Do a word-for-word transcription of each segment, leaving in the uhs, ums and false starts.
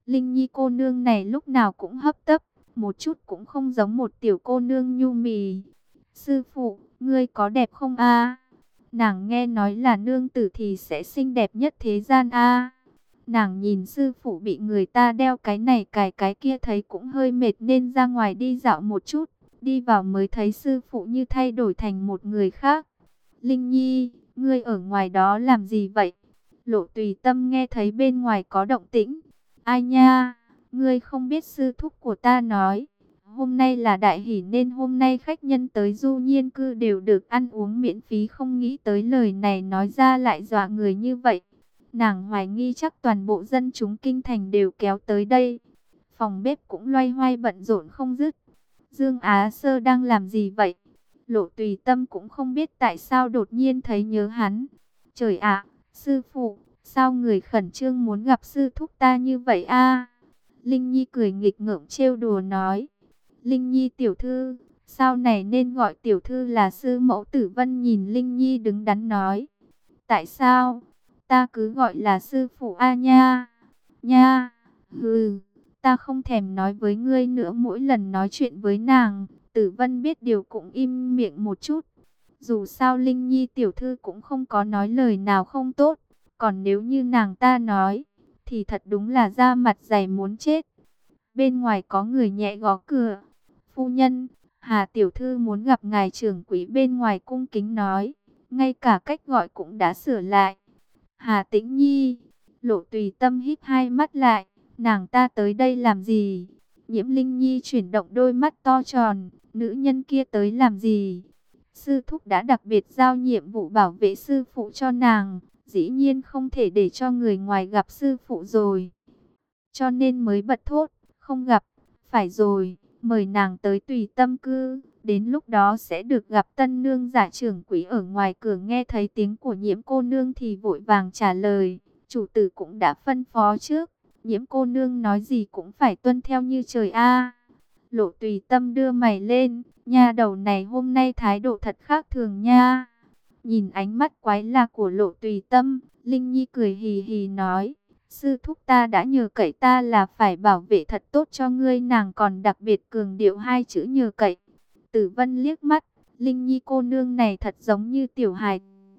Linh Nhi cô nương này lúc nào cũng hấp tấp, một chút cũng không giống một tiểu cô nương nhu mì. Sư phụ, ngươi có đẹp không a? Nàng nghe nói là nương tử thì sẽ xinh đẹp nhất thế gian a. Nàng nhìn sư phụ bị người ta đeo cái này cài cái kia thấy cũng hơi mệt nên ra ngoài đi dạo một chút. Đi vào mới thấy sư phụ như thay đổi thành một người khác. Linh Nhi, ngươi ở ngoài đó làm gì vậy? Lộ Tùy Tâm nghe thấy bên ngoài có động tĩnh. Ai nha, ngươi không biết sư thúc của ta nói. Hôm nay là đại hỷ nên hôm nay khách nhân tới Du Nhiên Cư đều được ăn uống miễn phí, không nghĩ tới lời này nói ra lại dọa người như vậy. Nàng hoài nghi chắc toàn bộ dân chúng kinh thành đều kéo tới đây. Phòng bếp cũng loay hoay bận rộn không dứt. Dương Á Sơ đang làm gì vậy? Lộ Tùy Tâm cũng không biết tại sao đột nhiên thấy nhớ hắn. Trời ạ, sư phụ, sao người khẩn trương muốn gặp sư thúc ta như vậy a? Linh Nhi cười nghịch ngợm trêu đùa nói. Linh Nhi tiểu thư, sau này nên gọi tiểu thư là sư mẫu. Tử Vân nhìn Linh Nhi đứng đắn nói. Tại sao? Ta cứ gọi là sư phụ a nha. Nha, hừ, ta không thèm nói với ngươi nữa. Mỗi lần nói chuyện với nàng, Tử Vân biết điều cũng im miệng một chút. Dù sao Linh Nhi tiểu thư cũng không có nói lời nào không tốt. Còn nếu như nàng ta nói, thì thật đúng là da mặt dày muốn chết. Bên ngoài có người nhẹ gõ cửa. Phu nhân, Hà tiểu thư muốn gặp ngài trưởng quỹ. Bên ngoài cung kính nói, ngay cả cách gọi cũng đã sửa lại. Hà Tĩnh Nhi. Lộ Tùy Tâm híp hai mắt lại, nàng ta tới đây làm gì? Nhiễm Linh Nhi chuyển động đôi mắt to tròn, nữ nhân kia tới làm gì? Sư thúc đã đặc biệt giao nhiệm vụ bảo vệ sư phụ cho nàng, dĩ nhiên không thể để cho người ngoài gặp sư phụ rồi. Cho nên mới bật thốt, không gặp, phải rồi, mời nàng tới Tùy Tâm cư, đến lúc đó sẽ được gặp tân nương giả trưởng quỹ. Ở ngoài cửa nghe thấy tiếng của Nhiễm cô nương thì vội vàng trả lời, chủ tử cũng đã phân phó trước, Nhiễm cô nương nói gì cũng phải tuân theo như trời a. Lộ Tùy Tâm đưa mày lên, nha đầu này hôm nay thái độ thật khác thường nha. Nhìn ánh mắt quái lạ của Lộ Tùy Tâm, Linh Nhi cười hì hì nói, sư thúc ta đã nhờ cậy ta là phải bảo vệ thật tốt cho ngươi. Nàng còn đặc biệt cường điệu hai chữ nhờ cậy. Tử Vân liếc mắt, Linh Nhi cô nương này thật giống như tiểu hài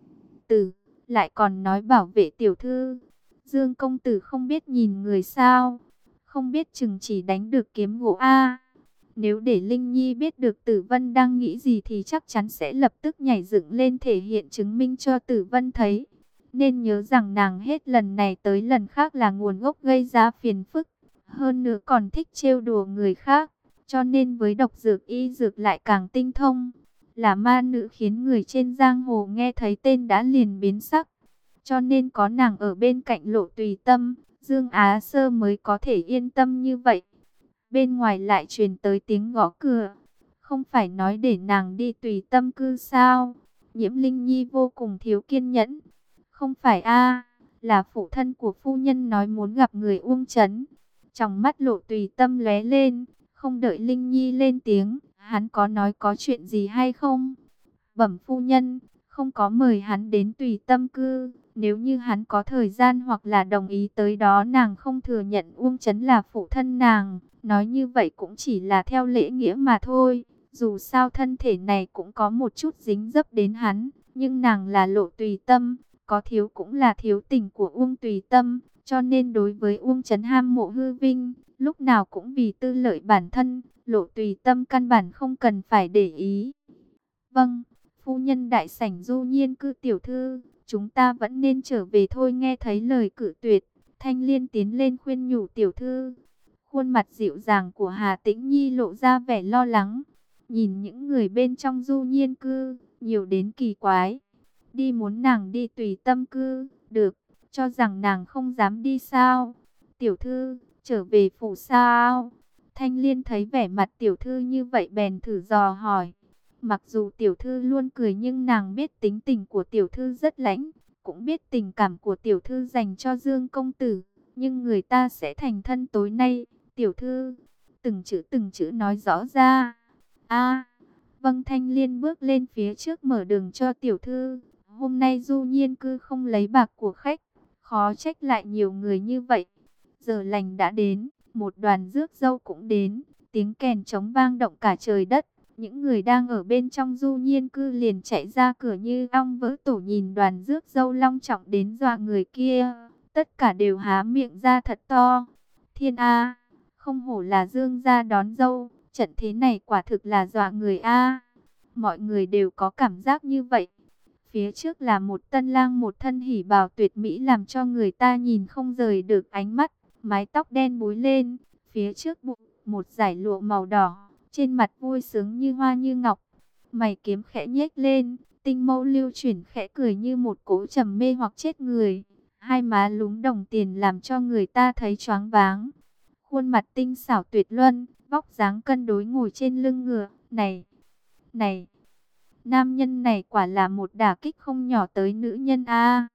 tử, lại còn nói bảo vệ tiểu thư. Dương công tử không biết nhìn người sao? Không biết chừng chỉ đánh được kiếm gỗ a. Nếu để Linh Nhi biết được Tử Vân đang nghĩ gì thì chắc chắn sẽ lập tức nhảy dựng lên thể hiện chứng minh cho Tử Vân thấy. Nên nhớ rằng nàng hết lần này tới lần khác là nguồn gốc gây ra phiền phức. Hơn nữa còn thích trêu đùa người khác. Cho nên với độc dược y dược lại càng tinh thông. Là ma nữ khiến người trên giang hồ nghe thấy tên đã liền biến sắc. Cho nên có nàng ở bên cạnh Lộ Tùy Tâm, Dương Á Sơ mới có thể yên tâm như vậy. Bên ngoài lại truyền tới tiếng gõ cửa. Không phải nói để nàng đi Tùy Tâm cư sao? Nhiễm Linh Nhi vô cùng thiếu kiên nhẫn. Không phải a, là phụ thân của phu nhân nói muốn gặp người Uông Chấn. Trong mắt Lộ Tùy Tâm lóe lên, không đợi Linh Nhi lên tiếng, hắn có nói có chuyện gì hay không? Bẩm phu nhân, không có mời hắn đến Tùy Tâm cư. Nếu như hắn có thời gian hoặc là đồng ý tới đó, nàng không thừa nhận Uông Chấn là phụ thân nàng. Nói như vậy cũng chỉ là theo lễ nghĩa mà thôi. Dù sao thân thể này cũng có một chút dính dấp đến hắn. Nhưng nàng là Lộ Tùy Tâm, có thiếu cũng là thiếu tình của Uông Tùy Tâm. Cho nên đối với Uông Chấn ham mộ hư vinh, lúc nào cũng vì tư lợi bản thân, Lộ Tùy Tâm căn bản không cần phải để ý. Vâng, phu nhân. Đại sảnh Du Nhiên cư tiểu thư, chúng ta vẫn nên trở về thôi. Nghe thấy lời cự tuyệt, Thanh Liên tiến lên khuyên nhủ tiểu thư. Khuôn mặt dịu dàng của Hà Tĩnh Nhi lộ ra vẻ lo lắng. Nhìn những người bên trong Du Nhiên cư, nhiều đến kỳ quái. Đi muốn nàng đi Tùy Tâm cư, được, cho rằng nàng không dám đi sao? Tiểu thư, trở về phủ sao? Thanh Liên thấy vẻ mặt tiểu thư như vậy bèn thử dò hỏi. Mặc dù tiểu thư luôn cười nhưng nàng biết tính tình của tiểu thư rất lãnh, cũng biết tình cảm của tiểu thư dành cho Dương công tử, nhưng người ta sẽ thành thân tối nay. Tiểu thư, từng chữ từng chữ nói rõ ra. A, vâng. Thanh Liên bước lên phía trước mở đường cho tiểu thư. Hôm nay Du Nhiên cư không lấy bạc của khách, khó trách lại nhiều người như vậy. Giờ lành đã đến, một đoàn rước dâu cũng đến, tiếng kèn trống vang động cả trời đất. Những người đang ở bên trong du nhiên cư liền chạy ra cửa như ong vỡ tổ, nhìn đoàn rước dâu long trọng đến dọa người kia. Tất cả đều há miệng ra thật to. Thiên A, không hổ là Dương gia đón dâu, trận thế này quả thực là dọa người A. Mọi người đều có cảm giác như vậy. Phía trước là một tân lang, một thân hỉ bào tuyệt mỹ làm cho người ta nhìn không rời được ánh mắt. Mái tóc đen búi lên, phía trước bụng một dải lụa màu đỏ, trên mặt vui sướng như hoa như ngọc. Mày kiếm khẽ nhếch lên, tinh mâu lưu chuyển khẽ cười như một cỗ trầm mê hoặc chết người. Hai má lúm đồng tiền làm cho người ta thấy choáng váng. Khuôn mặt tinh xảo tuyệt luân, vóc dáng cân đối ngồi trên lưng ngựa. Này, này, nam nhân này quả là một đả kích không nhỏ tới nữ nhân a.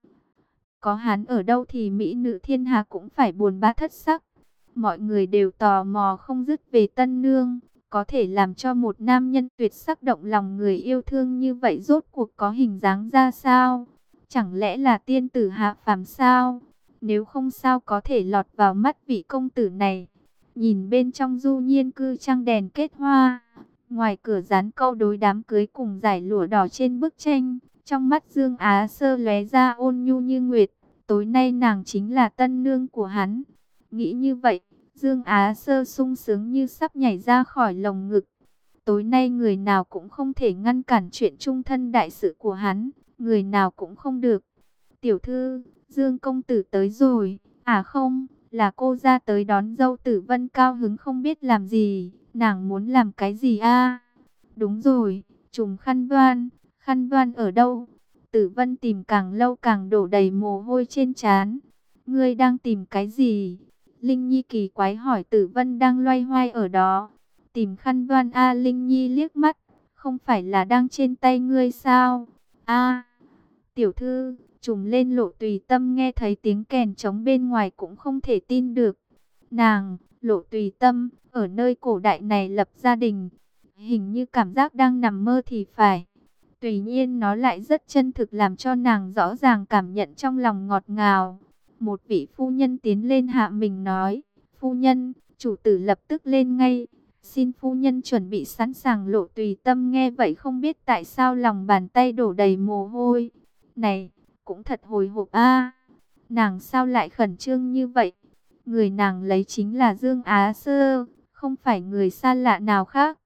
Có hắn ở đâu thì mỹ nữ thiên hạ cũng phải buồn bã thất sắc. Mọi người đều tò mò không dứt về tân nương. Có thể làm cho một nam nhân tuyệt sắc động lòng người yêu thương như vậy rốt cuộc có hình dáng ra sao? Chẳng lẽ là tiên tử hạ phàm sao? Nếu không sao có thể lọt vào mắt vị công tử này. Nhìn bên trong du nhiên cư trăng đèn kết hoa. Ngoài cửa dán câu đối đám cưới cùng dải lụa đỏ trên bức tranh. Trong mắt Dương Á Sơ lóe ra ôn nhu như nguyệt. Tối nay nàng chính là tân nương của hắn. Nghĩ như vậy, Dương Á Sơ sung sướng như sắp nhảy ra khỏi lồng ngực. Tối nay người nào cũng không thể ngăn cản chuyện chung thân đại sự của hắn. Người nào cũng không được. Tiểu thư, Dương công tử tới rồi. À không, là cô ra tới đón dâu. Tử Vân cao hứng không biết làm gì. Nàng muốn làm cái gì a? Đúng rồi, trùm khăn voan. Khăn voan ở đâu? Tử Vân tìm càng lâu càng đổ đầy mồ hôi trên trán. Ngươi đang tìm cái gì? Linh Nhi kỳ quái hỏi. Tử Vân đang loay hoay ở đó. Tìm khăn voan a? Linh Nhi liếc mắt. Không phải là đang trên tay ngươi sao? A, tiểu thư, trùm lên. Lộ Tùy Tâm nghe thấy tiếng kèn trống bên ngoài cũng không thể tin được. Nàng, Lộ Tùy Tâm, ở nơi cổ đại này lập gia đình. Hình như cảm giác đang nằm mơ thì phải. Tuy nhiên nó lại rất chân thực làm cho nàng rõ ràng cảm nhận trong lòng ngọt ngào. Một vị phu nhân tiến lên hạ mình nói, phu nhân, chủ tử lập tức lên ngay. Xin phu nhân chuẩn bị sẵn sàng. Lộ Tùy Tâm nghe vậy không biết tại sao lòng bàn tay đổ đầy mồ hôi. Này, cũng thật hồi hộp a. Nàng sao lại khẩn trương như vậy? Người nàng lấy chính là Dương Á Sơ, không phải người xa lạ nào khác.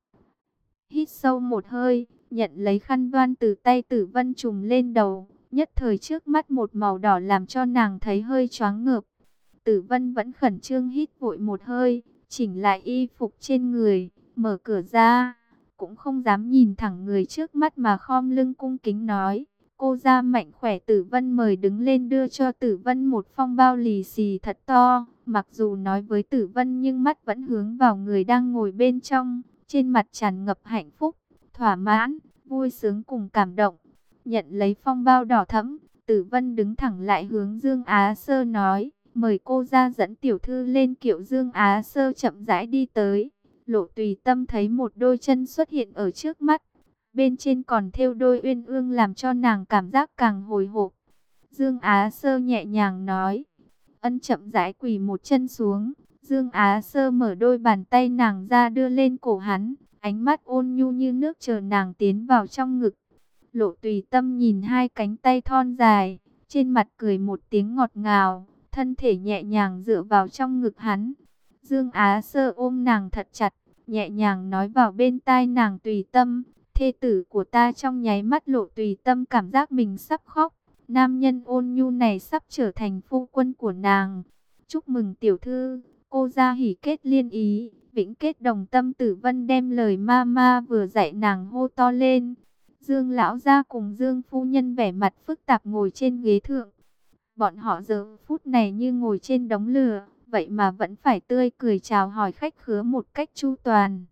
Hít sâu một hơi, nhận lấy khăn voan từ tay Tử Vân trùm lên đầu. Nhất thời trước mắt một màu đỏ làm cho nàng thấy hơi choáng ngợp. Tử Vân vẫn khẩn trương hít vội một hơi, chỉnh lại y phục trên người, mở cửa ra. Cũng không dám nhìn thẳng người trước mắt mà khom lưng cung kính nói. Cô ra mạnh khỏe. Tử Vân mời đứng lên đưa cho Tử Vân một phong bao lì xì thật to. Mặc dù nói với Tử Vân nhưng mắt vẫn hướng vào người đang ngồi bên trong. Trên mặt tràn ngập hạnh phúc, thỏa mãn, vui sướng cùng cảm động. Nhận lấy phong bao đỏ thẫm, Tử Vân đứng thẳng lại hướng Dương Á Sơ nói. Mời cô ra dẫn tiểu thư lên kiệu. Dương Á Sơ chậm rãi đi tới. Lộ Tùy Tâm thấy một đôi chân xuất hiện ở trước mắt. Bên trên còn thêu đôi uyên ương làm cho nàng cảm giác càng hồi hộp. Dương Á Sơ nhẹ nhàng nói. Ân chậm rãi quỳ một chân xuống. Dương Á Sơ mở đôi bàn tay nàng ra đưa lên cổ hắn. Ánh mắt ôn nhu như nước chờ nàng tiến vào trong ngực. Lộ Tùy Tâm nhìn hai cánh tay thon dài. Trên mặt cười một tiếng ngọt ngào. Thân thể nhẹ nhàng dựa vào trong ngực hắn. Dương Á Sơ ôm nàng thật chặt. Nhẹ nhàng nói vào bên tai nàng. Tùy Tâm, thê tử của ta. Trong nháy mắt Lộ Tùy Tâm cảm giác mình sắp khóc. Nam nhân ôn nhu này sắp trở thành phu quân của nàng. Chúc mừng tiểu thư, cô ra hỉ kết liên ý, vĩnh kết đồng tâm. Tử Vân đem lời ma ma vừa dạy nàng hô to lên. Dương lão gia cùng Dương phu nhân vẻ mặt phức tạp ngồi trên ghế thượng. Bọn họ giờ phút này như ngồi trên đống lửa, vậy mà vẫn phải tươi cười chào hỏi khách khứa một cách chu toàn.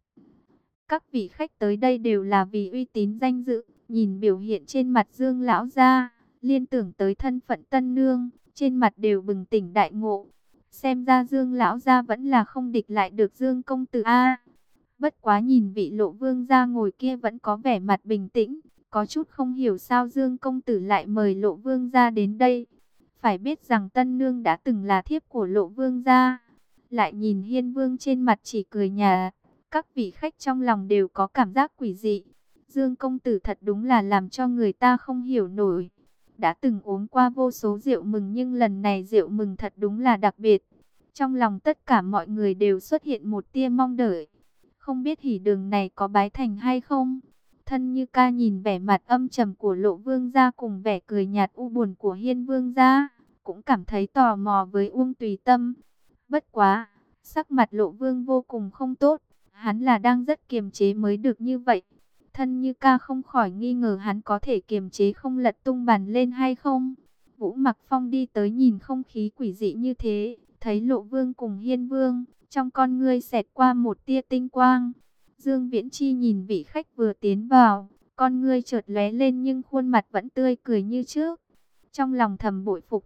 Các vị khách tới đây đều là vì uy tín danh dự. Nhìn biểu hiện trên mặt Dương lão gia, liên tưởng tới thân phận tân nương, trên mặt đều bừng tỉnh đại ngộ. Xem ra Dương lão gia vẫn là không địch lại được Dương công tử a. Bất quá nhìn vị Lộ vương gia ngồi kia vẫn có vẻ mặt bình tĩnh, có chút không hiểu sao Dương công tử lại mời Lộ vương gia đến đây. Phải biết rằng tân nương đã từng là thiếp của Lộ vương gia, lại nhìn Hiên Vương trên mặt chỉ cười nhạt. Các vị khách trong lòng đều có cảm giác quỷ dị. Dương công tử thật đúng là làm cho người ta không hiểu nổi. Đã từng uống qua vô số rượu mừng nhưng lần này rượu mừng thật đúng là đặc biệt. Trong lòng tất cả mọi người đều xuất hiện một tia mong đợi. Không biết hỉ đường này có bái thành hay không? Thân Như Ca nhìn vẻ mặt âm trầm của Lộ Vương gia cùng vẻ cười nhạt u buồn của Hiên Vương gia, cũng cảm thấy tò mò với Uông Tùy Tâm. Bất quá, sắc mặt Lộ Vương vô cùng không tốt, hắn là đang rất kiềm chế mới được như vậy. Thân Như Ca không khỏi nghi ngờ hắn có thể kiềm chế không lật tung bàn lên hay không. Vũ Mặc Phong đi tới nhìn không khí quỷ dị như thế, thấy Lộ Vương cùng Hiên Vương, trong con ngươi xẹt qua một tia tinh quang. Dương Viễn Chi nhìn vị khách vừa tiến vào, con ngươi chợt lóe lên nhưng khuôn mặt vẫn tươi cười như trước. Trong lòng thầm bội phục.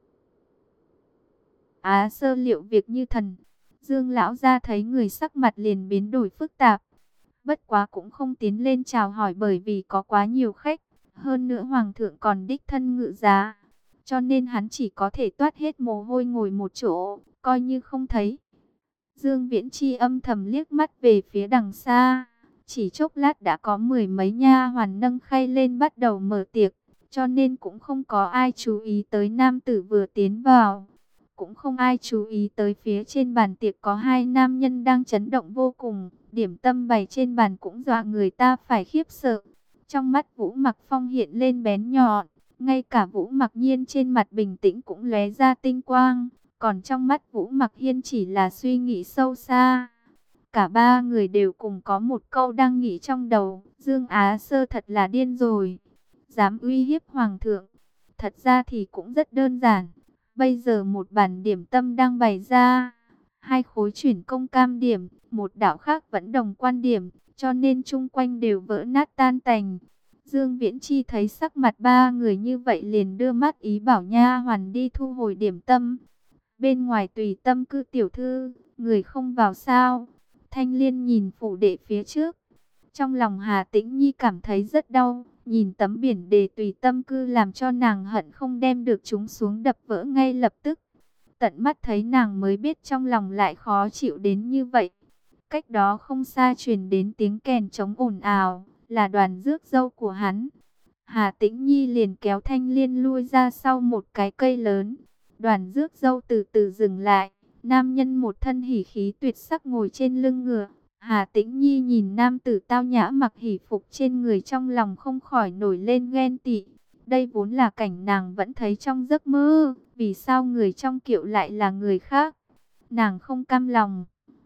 Á Sơ liệu việc như thần. Dương lão gia thấy người sắc mặt liền biến đổi phức tạp. Bất quá cũng không tiến lên chào hỏi bởi vì có quá nhiều khách. Hơn nữa hoàng thượng còn đích thân ngự giá. Cho nên hắn chỉ có thể toát hết mồ hôi ngồi một chỗ, coi như không thấy. Dương Viễn Chi âm thầm liếc mắt về phía đằng xa. Chỉ chốc lát đã có mười mấy nha hoàn nâng khay lên bắt đầu mở tiệc. Cho nên cũng không có ai chú ý tới nam tử vừa tiến vào. Cũng không ai chú ý tới phía trên bàn tiệc có hai nam nhân đang chấn động vô cùng. Điểm tâm bày trên bàn cũng dọa người ta phải khiếp sợ. Trong mắt Vũ Mặc Phong hiện lên bén nhọn. Ngay cả Vũ Mặc Nhiên trên mặt bình tĩnh cũng lóe ra tinh quang. Còn trong mắt Vũ Mặc Hiên chỉ là suy nghĩ sâu xa. Cả ba người đều cùng có một câu đang nghĩ trong đầu. Dương Á Sơ thật là điên rồi. Dám uy hiếp hoàng thượng. Thật ra thì cũng rất đơn giản. Bây giờ một bàn điểm tâm đang bày ra. Hai khối chuyển công cam điểm. Một đạo khác vẫn đồng quan điểm. Cho nên chung quanh đều vỡ nát tan tành. Dương Viễn Chi thấy sắc mặt ba người như vậy liền đưa mắt ý bảo nha hoàn đi thu hồi điểm tâm. Bên ngoài Tùy Tâm cư tiểu thư, người không vào sao? Thanh Liên nhìn phủ đệ phía trước. Trong lòng Hà Tĩnh Nhi cảm thấy rất đau. Nhìn tấm biển đề Tùy Tâm cư làm cho nàng hận không đem được chúng xuống đập vỡ ngay lập tức. Tận mắt thấy nàng mới biết trong lòng lại khó chịu đến như vậy. Cách đó không xa truyền đến tiếng kèn trống ồn ào, là đoàn rước dâu của hắn. Hà Tĩnh Nhi liền kéo Thanh Liên lui ra sau một cái cây lớn. Đoàn rước dâu từ từ dừng lại. Nam nhân một thân hỉ khí tuyệt sắc ngồi trên lưng ngựa. Hà Tĩnh Nhi nhìn nam tử tao nhã mặc hỉ phục trên người trong lòng không khỏi nổi lên ghen tị. Đây vốn là cảnh nàng vẫn thấy trong giấc mơ. Vì sao người trong kiệu lại là người khác? Nàng không cam lòng.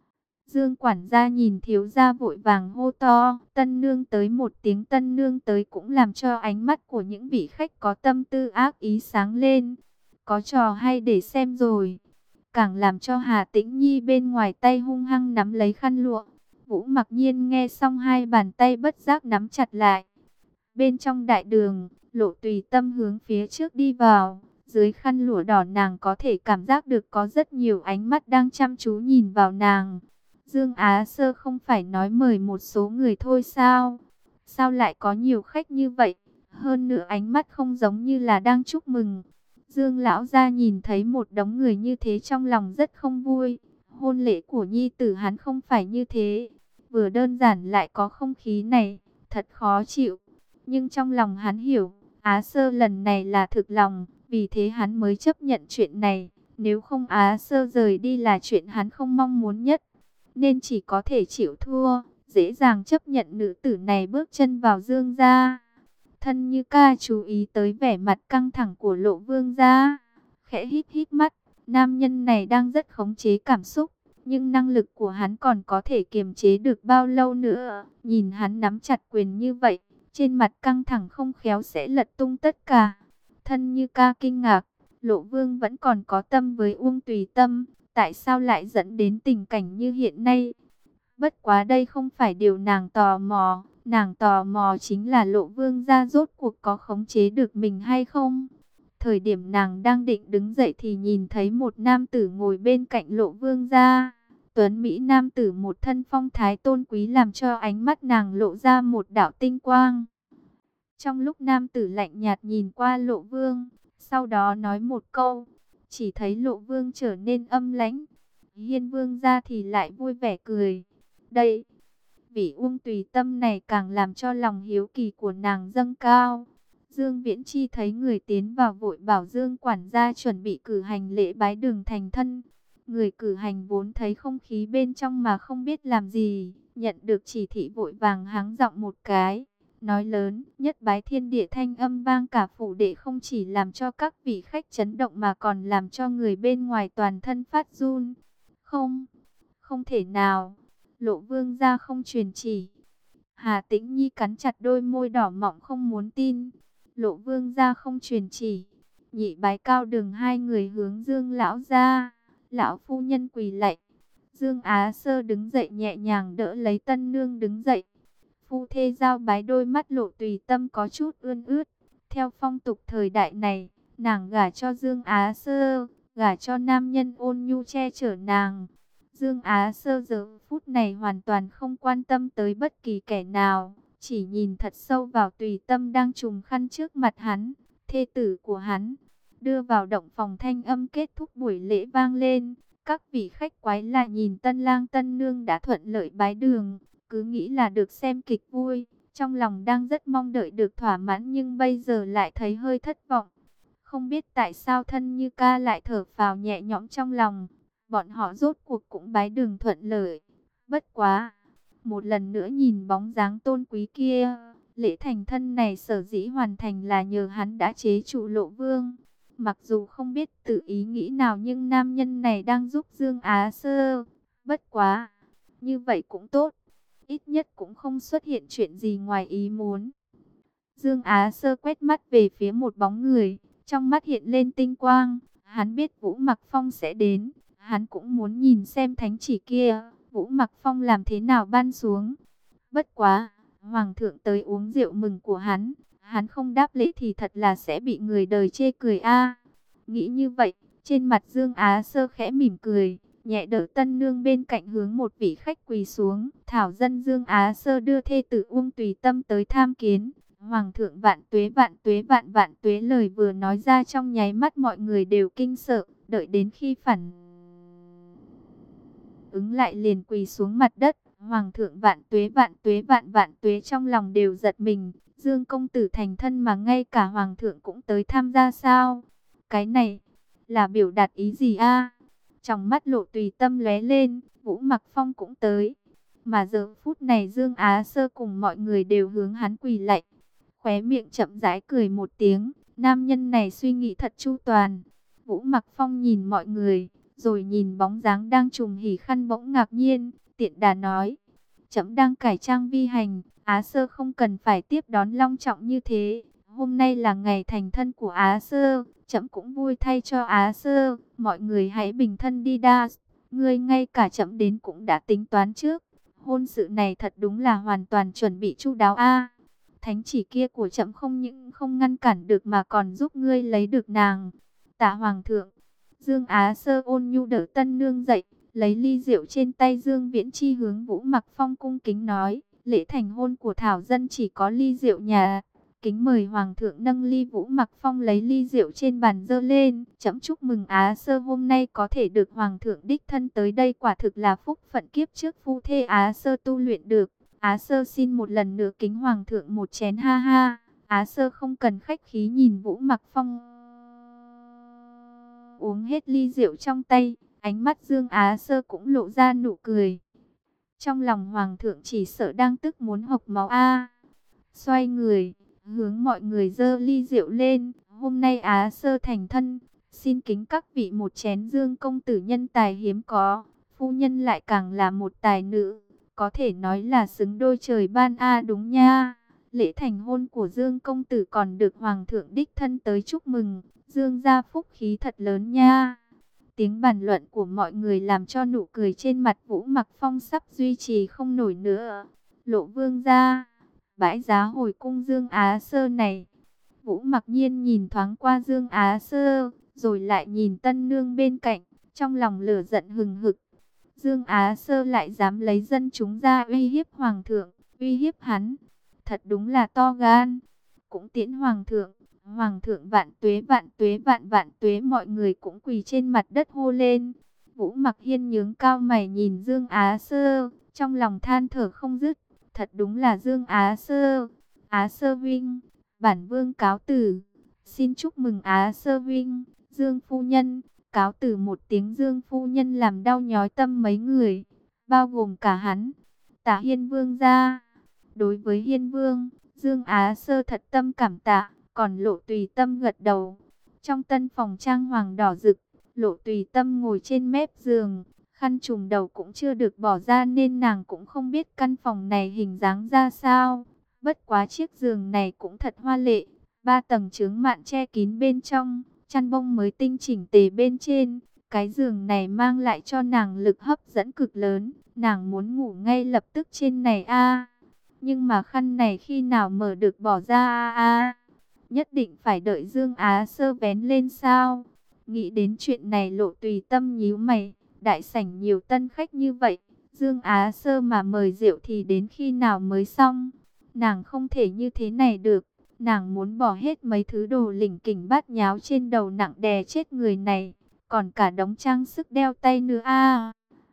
Dương quản gia nhìn thiếu gia vội vàng hô to, tân nương tới, một tiếng tân nương tới cũng làm cho ánh mắt của những vị khách có tâm tư ác ý sáng lên. Có trò hay để xem rồi. Càng làm cho Hà Tĩnh Nhi bên ngoài tay hung hăng nắm lấy khăn lụa. Vũ Mặc Nhiên nghe xong hai bàn tay bất giác nắm chặt lại. Bên trong đại đường, Lộ Tùy Tâm hướng phía trước đi vào. Dưới khăn lụa đỏ nàng có thể cảm giác được có rất nhiều ánh mắt đang chăm chú nhìn vào nàng. Dương Á Sơ không phải nói mời một số người thôi sao? Sao lại có nhiều khách như vậy? Hơn nữa ánh mắt không giống như là đang chúc mừng. Dương lão gia nhìn thấy một đống người như thế trong lòng rất không vui. Hôn lễ của nhi tử hắn không phải như thế. Vừa đơn giản lại có không khí này, thật khó chịu. Nhưng trong lòng hắn hiểu, Á Sơ lần này là thực lòng, vì thế hắn mới chấp nhận chuyện này. Nếu không Á Sơ rời đi là chuyện hắn không mong muốn nhất. Nên chỉ có thể chịu thua, dễ dàng chấp nhận nữ tử này bước chân vào Dương gia. Thân Như Ca chú ý tới vẻ mặt căng thẳng của Lộ Vương gia, khẽ híp híp mắt. Nam nhân này đang rất khống chế cảm xúc, nhưng năng lực của hắn còn có thể kiềm chế được bao lâu nữa? Nhìn hắn nắm chặt quyền như vậy, trên mặt căng thẳng không khéo sẽ lật tung tất cả. Thân Như Ca kinh ngạc, Lộ Vương vẫn còn có tâm với Uông Tùy Tâm, tại sao lại dẫn đến tình cảnh như hiện nay? Bất quá đây không phải điều nàng tò mò. Nàng tò mò chính là Lộ Vương gia rốt cuộc có khống chế được mình hay không. Thời điểm nàng đang định đứng dậy thì nhìn thấy một nam tử ngồi bên cạnh Lộ Vương gia. Tuấn Mỹ nam tử một thân phong thái tôn quý làm cho ánh mắt nàng lộ ra một đạo tinh quang. Trong lúc nam tử lạnh nhạt nhìn qua Lộ Vương, sau đó nói một câu, chỉ thấy Lộ Vương trở nên âm lãnh. Hiên Vương gia thì lại vui vẻ cười. Đây, vị Uông Tùy Tâm này càng làm cho lòng hiếu kỳ của nàng dâng cao. Dương Viễn Chi thấy người tiến vào vội bảo Dương quản gia chuẩn bị cử hành lễ bái đường thành thân. Người cử hành vốn thấy không khí bên trong mà không biết làm gì, nhận được chỉ thị vội vàng háng giọng một cái, nói lớn, nhất bái thiên địa thanh âm vang cả phủ đệ, không chỉ làm cho các vị khách chấn động mà còn làm cho người bên ngoài toàn thân phát run. Không, không thể nào, Lộ Vương gia không truyền chỉ. Hà Tĩnh Nhi cắn chặt đôi môi đỏ mọng không muốn tin. Lộ Vương gia không truyền chỉ. Nhị bái cao đường hai người hướng Dương lão ra. Lão phu nhân quỳ lạy. Dương Á Sơ đứng dậy nhẹ nhàng đỡ lấy tân nương đứng dậy. Phu thê giao bái, đôi mắt Lộ Tùy Tâm có chút ươn ướt. Theo phong tục thời đại này, nàng gả cho Dương Á Sơ, gả cho nam nhân ôn nhu che chở nàng. Dương Á Sơ giờ phút này hoàn toàn không quan tâm tới bất kỳ kẻ nào, chỉ nhìn thật sâu vào Tùy Tâm đang trùm khăn trước mặt hắn, thê tử của hắn. Đưa vào động phòng, thanh âm kết thúc buổi lễ vang lên. Các vị khách quái lại nhìn tân lang tân nương đã thuận lợi bái đường, cứ nghĩ là được xem kịch vui, trong lòng đang rất mong đợi được thỏa mãn nhưng bây giờ lại thấy hơi thất vọng. Không biết tại sao thân Như Ca lại thở phào nhẹ nhõm trong lòng. Bọn họ rốt cuộc cũng bái đường thuận lợi. Bất quá, một lần nữa nhìn bóng dáng tôn quý kia, lễ thành thân này sở dĩ hoàn thành là nhờ hắn đã chế trụ Lộ Vương. Mặc dù không biết tự ý nghĩ nào nhưng nam nhân này đang giúp Dương Á Sơ. Bất quá, như vậy cũng tốt, ít nhất cũng không xuất hiện chuyện gì ngoài ý muốn. Dương Á Sơ quét mắt về phía một bóng người, trong mắt hiện lên tinh quang. Hắn biết Vũ Mặc Phong sẽ đến, hắn cũng muốn nhìn xem thánh chỉ kia, Vũ Mặc Phong làm thế nào ban xuống. Bất quá, Hoàng thượng tới uống rượu mừng của hắn, hắn không đáp lễ thì thật là sẽ bị người đời chê cười a. Nghĩ như vậy, trên mặt Dương Á Sơ khẽ mỉm cười, nhẹ đỡ tân nương bên cạnh hướng một vị khách quỳ xuống. Thảo dân Dương Á Sơ đưa thê tử Uông Tùy Tâm tới tham kiến. Hoàng thượng vạn tuế vạn tuế vạn vạn tuế. Lời vừa nói ra trong nháy mắt mọi người đều kinh sợ, đợi đến khi phản ứng lại liền quỳ xuống mặt đất. Hoàng thượng vạn tuế vạn tuế vạn vạn tuế, trong lòng đều giật mình. Dương công tử thành thân mà ngay cả hoàng thượng cũng tới tham gia sao? Cái này là biểu đạt ý gì a? Trong mắt Lộ Tùy Tâm lóe lên, Vũ Mặc Phong cũng tới. Mà giờ phút này Dương Á Sơ cùng mọi người đều hướng hắn quỳ lạy. Khóe miệng chậm rãi cười một tiếng, nam nhân này suy nghĩ thật chu toàn. Vũ Mặc Phong nhìn mọi người, rồi nhìn bóng dáng đang trùm hỉ khăn bỗng ngạc nhiên, tiện đà nói: "Trẫm đang cải trang vi hành, Á Sơ không cần phải tiếp đón long trọng như thế. Hôm nay là ngày thành thân của Á Sơ, trẫm cũng vui thay cho Á Sơ, mọi người hãy bình thân đi đa. Ngươi ngay cả trẫm đến cũng đã tính toán trước. Hôn sự này thật đúng là hoàn toàn chuẩn bị chu đáo a. Thánh chỉ kia của trẫm không những không ngăn cản được mà còn giúp ngươi lấy được nàng." Tạ hoàng thượng. Dương Á Sơ ôn nhu đỡ tân nương dậy, lấy ly rượu trên tay Dương Viễn Chi hướng Vũ Mặc Phong cung kính nói: "Lễ thành hôn của Thảo dân chỉ có ly rượu nhà, kính mời hoàng thượng nâng ly." Vũ Mặc Phong lấy ly rượu trên bàn dơ lên: "Trẫm chúc mừng Á Sơ hôm nay có thể được hoàng thượng đích thân tới đây, quả thực là phúc phận kiếp trước phu thê Á Sơ tu luyện được. Á Sơ xin một lần nữa kính hoàng thượng một chén ha ha." Á Sơ không cần khách khí nhìn Vũ Mặc Phong uống hết ly rượu trong tay, ánh mắt Dương Á Sơ cũng lộ ra nụ cười. Trong lòng hoàng thượng chỉ sợ đang tức muốn hộc máu a. Xoay người, hướng mọi người dơ ly rượu lên: "Hôm nay Á Sơ thành thân, xin kính các vị một chén. Dương công tử nhân tài hiếm có, phu nhân lại càng là một tài nữ, có thể nói là xứng đôi trời ban a." Đúng nha, lễ thành hôn của Dương công tử còn được hoàng thượng đích thân tới chúc mừng, Dương gia phúc khí thật lớn nha. Tiếng bàn luận của mọi người làm cho nụ cười trên mặt Vũ Mặc Phong sắp duy trì không nổi nữa. Lộ vương gia, bãi giá hồi cung Dương Á Sơ này. Vũ Mặc Nhiên nhìn thoáng qua Dương Á Sơ, rồi lại nhìn tân nương bên cạnh, trong lòng lửa giận hừng hực. Dương Á Sơ lại dám lấy dân chúng ra uy hiếp hoàng thượng, uy hiếp hắn, thật đúng là to gan. Cũng tiễn hoàng thượng. Hoàng thượng vạn tuế vạn tuế vạn vạn tuế. Mọi người cũng quỳ trên mặt đất hô lên. Vũ Mặc Hiên nhướng cao mày nhìn Dương Á Sơ, trong lòng than thở không dứt. Thật đúng là Dương Á Sơ. Á Sơ Vinh, bản vương cáo từ. Xin chúc mừng Á Sơ Vinh, Dương phu nhân. Cáo từ một tiếng Dương phu nhân làm đau nhói tâm mấy người, bao gồm cả hắn. Tả Hiên Vương ra. Đối với Hiên Vương, Dương Á Sơ thật tâm cảm tạ, còn Lộ Tùy Tâm gật đầu. Trong tân phòng trang hoàng đỏ rực, Lộ Tùy Tâm ngồi trên mép giường, khăn trùm đầu cũng chưa được bỏ ra nên nàng cũng không biết căn phòng này hình dáng ra sao. Bất quá chiếc giường này cũng thật hoa lệ, ba tầng chướng mạn che kín bên trong, chăn bông mới tinh chỉnh tề bên trên. Cái giường này mang lại cho nàng lực hấp dẫn cực lớn, nàng muốn ngủ ngay lập tức trên này a. Nhưng mà khăn này khi nào mở được bỏ ra a a. Nhất định phải đợi Dương Á Sơ vén lên sao? Nghĩ đến chuyện này Lộ Tùy Tâm nhíu mày, đại sảnh nhiều tân khách như vậy, Dương Á Sơ mà mời rượu thì đến khi nào mới xong? Nàng không thể như thế này được, nàng muốn bỏ hết mấy thứ đồ lỉnh kỉnh bát nháo trên đầu nặng đè chết người này, còn cả đống trang sức đeo tay nữa a.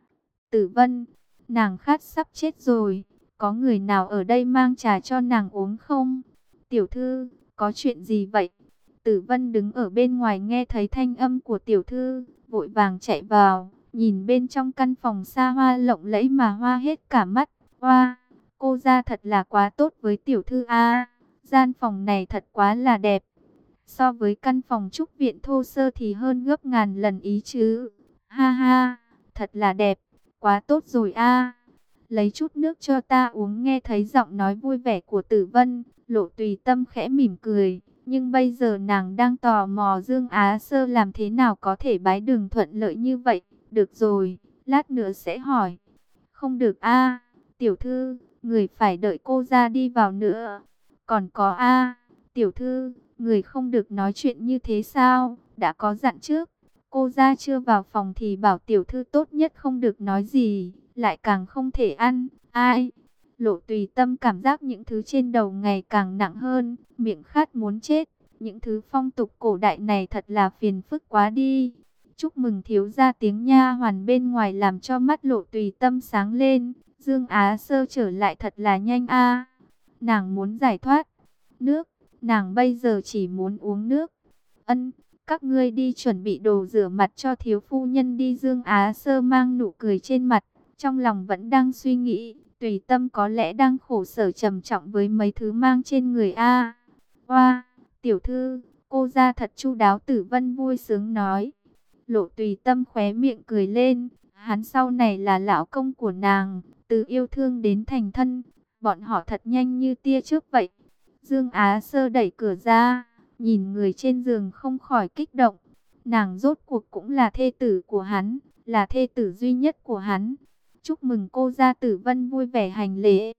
Tử Vân, nàng khát sắp chết rồi, có người nào ở đây mang trà cho nàng uống không? Tiểu thư, có chuyện gì vậy? Tử Vân đứng ở bên ngoài nghe thấy thanh âm của tiểu thư, vội vàng chạy vào, nhìn bên trong căn phòng xa hoa lộng lẫy mà hoa hết cả mắt. Hoa, cô ra thật là quá tốt với tiểu thư a. Gian phòng này thật quá là đẹp. So với căn phòng trúc viện thô sơ thì hơn gấp ngàn lần ý chứ. Ha ha, thật là đẹp, quá tốt rồi a. Lấy chút nước cho ta uống. Nghe thấy giọng nói vui vẻ của Tử Vân, Lộ Tùy Tâm khẽ mỉm cười. Nhưng bây giờ nàng đang tò mò Dương Á Sơ làm thế nào có thể bái đường thuận lợi như vậy. Được rồi, lát nữa sẽ hỏi. Không được a, tiểu thư, người phải đợi cô ra đi vào nữa. Còn có a, tiểu thư, người không được nói chuyện như thế sao? Đã có dặn trước, cô ra chưa vào phòng thì bảo tiểu thư tốt nhất không được nói gì, lại càng không thể ăn. Ai? Lộ Tùy Tâm cảm giác những thứ trên đầu ngày càng nặng hơn, miệng khát muốn chết. Những thứ phong tục cổ đại này thật là phiền phức quá đi. Chúc mừng thiếu gia, tiếng nha hoàn bên ngoài làm cho mắt Lộ Tùy Tâm sáng lên. Dương Á Sơ trở lại thật là nhanh a. Nàng muốn giải thoát. Nước, nàng bây giờ chỉ muốn uống nước. Ân, các ngươi đi chuẩn bị đồ rửa mặt cho thiếu phu nhân đi. Dương Á Sơ mang nụ cười trên mặt, trong lòng vẫn đang suy nghĩ. Tùy Tâm có lẽ đang khổ sở trầm trọng với mấy thứ mang trên người a. Oa, tiểu thư, cô ra thật chu đáo. Tử Vân vui sướng nói. Lộ Tùy Tâm khóe miệng cười lên, hắn sau này là lão công của nàng, từ yêu thương đến thành thân, bọn họ thật nhanh như tia chớp vậy. Dương Á Sơ đẩy cửa ra, nhìn người trên giường không khỏi kích động. Nàng rốt cuộc cũng là thê tử của hắn, là thê tử duy nhất của hắn. Chúc mừng cô gia. Tử Vân vui vẻ hành lễ.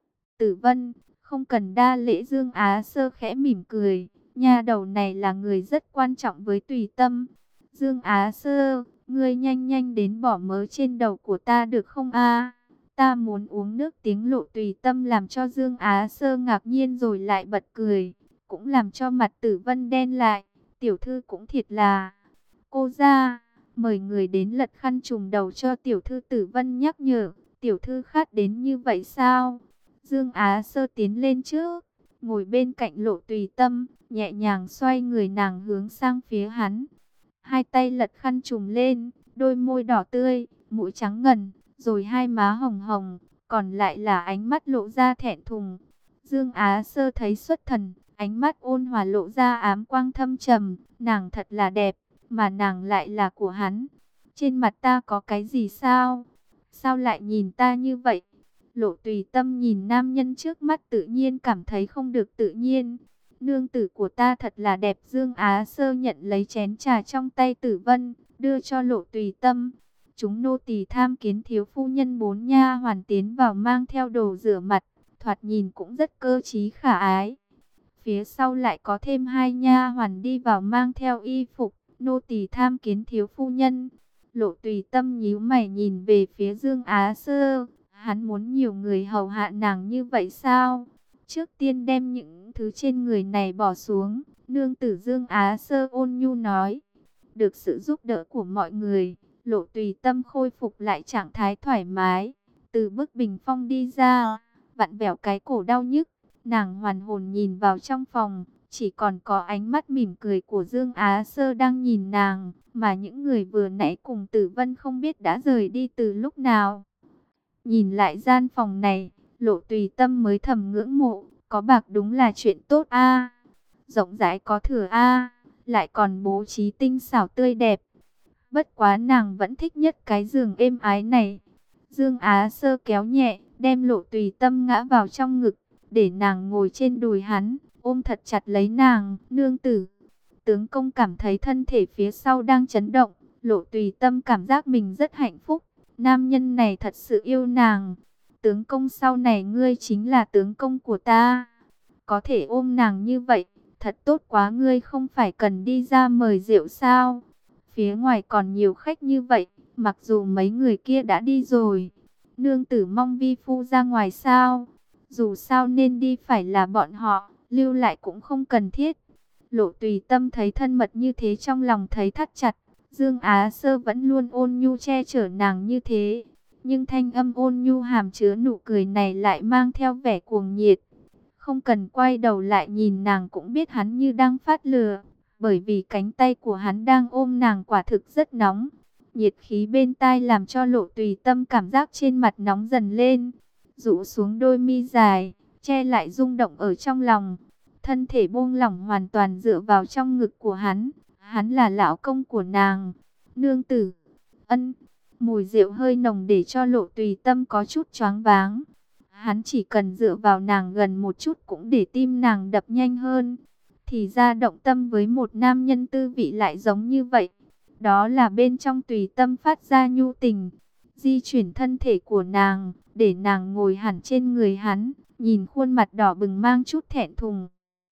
Tử Vân, không cần đa lễ. Dương Á Sơ khẽ mỉm cười, nha đầu này là người rất quan trọng với Tùy Tâm. Dương Á Sơ, ngươi nhanh nhanh đến bỏ mớ trên đầu của ta được không a? Ta muốn uống nước. Tiếng Lộ Tùy Tâm làm cho Dương Á Sơ ngạc nhiên rồi lại bật cười, cũng làm cho mặt Tử Vân đen lại. Tiểu thư cũng thiệt là. Cô ra, mời người đến lật khăn trùm đầu cho tiểu thư. Tử Vân nhắc nhở. Tiểu thư khát đến như vậy sao? Dương Á Sơ tiến lên trước, ngồi bên cạnh Lộ Tùy Tâm, nhẹ nhàng xoay người nàng hướng sang phía hắn. Hai tay lật khăn trùm lên, đôi môi đỏ tươi, mũi trắng ngần, rồi hai má hồng hồng, còn lại là ánh mắt lộ ra thẹn thùng. Dương Á Sơ thấy xuất thần, ánh mắt ôn hòa lộ ra ám quang thâm trầm. Nàng thật là đẹp, mà nàng lại là của hắn. Trên mặt ta có cái gì sao? Sao lại nhìn ta như vậy? Lộ Tùy Tâm nhìn nam nhân trước mắt tự nhiên cảm thấy không được tự nhiên. Nương tử của ta thật là đẹp. Dương Á Sơ nhận lấy chén trà trong tay Tử Vân, đưa cho Lộ Tùy Tâm. Chúng nô tỳ tham kiến thiếu phu nhân. Bốn nha hoàn tiến vào mang theo đồ rửa mặt, thoạt nhìn cũng rất cơ trí khả ái. Phía sau lại có thêm hai nha hoàn đi vào mang theo y phục. Nô tỳ tham kiến thiếu phu nhân. Lộ Tùy Tâm nhíu mày nhìn về phía Dương Á Sơ. Hắn muốn nhiều người hầu hạ nàng như vậy sao? Trước tiên đem những thứ trên người này bỏ xuống. Nương tử. Dương Á Sơ ôn nhu nói. Được sự giúp đỡ của mọi người, Lộ Tùy Tâm khôi phục lại trạng thái thoải mái, từ bức bình phong đi ra, vặn vẹo cái cổ đau nhức, nàng hoàn hồn nhìn vào trong phòng, chỉ còn có ánh mắt mỉm cười của Dương Á Sơ đang nhìn nàng, mà những người vừa nãy cùng Tử Vân không biết đã rời đi từ lúc nào. Nhìn lại gian phòng này, Lộ Tùy Tâm mới thầm ngưỡng mộ, có bạc đúng là chuyện tốt a, rộng rãi có thừa a, lại còn bố trí tinh xảo tươi đẹp. Bất quá nàng vẫn thích nhất cái giường êm ái này. Dương Á Sơ kéo nhẹ, đem Lộ Tùy Tâm ngã vào trong ngực, để nàng ngồi trên đùi hắn, ôm thật chặt lấy nàng. Nương tử, tướng công cảm thấy thân thể phía sau đang chấn động. Lộ Tùy Tâm cảm giác mình rất hạnh phúc, nam nhân này thật sự yêu nàng. Tướng công, sau này ngươi chính là tướng công của ta. Có thể ôm nàng như vậy, thật tốt quá. Ngươi không phải cần đi ra mời rượu sao? Phía ngoài còn nhiều khách như vậy, mặc dù mấy người kia đã đi rồi. Nương tử mong vi phu ra ngoài sao? Dù sao nên đi phải là bọn họ, lưu lại cũng không cần thiết. Lộ Tùy Tâm thấy thân mật như thế trong lòng thấy thắt chặt. Dương Á Sơ vẫn luôn ôn nhu che chở nàng như thế, nhưng thanh âm ôn nhu hàm chứa nụ cười này lại mang theo vẻ cuồng nhiệt. Không cần quay đầu lại nhìn nàng cũng biết hắn như đang phát lửa, bởi vì cánh tay của hắn đang ôm nàng quả thực rất nóng. Nhiệt khí bên tai làm cho Lộ Tùy Tâm cảm giác trên mặt nóng dần lên, rũ xuống đôi mi dài, che lại rung động ở trong lòng. Thân thể buông lỏng hoàn toàn dựa vào trong ngực của hắn. Hắn là lão công của nàng. Nương tử. Ân. Mùi rượu hơi nồng để cho Lộ Tùy Tâm có chút choáng váng. Hắn chỉ cần dựa vào nàng gần một chút cũng để tim nàng đập nhanh hơn. Thì ra động tâm với một nam nhân tư vị lại giống như vậy. Đó là bên trong Tùy Tâm phát ra nhu tình. Di chuyển thân thể của nàng, để nàng ngồi hẳn trên người hắn, nhìn khuôn mặt đỏ bừng mang chút thẹn thùng.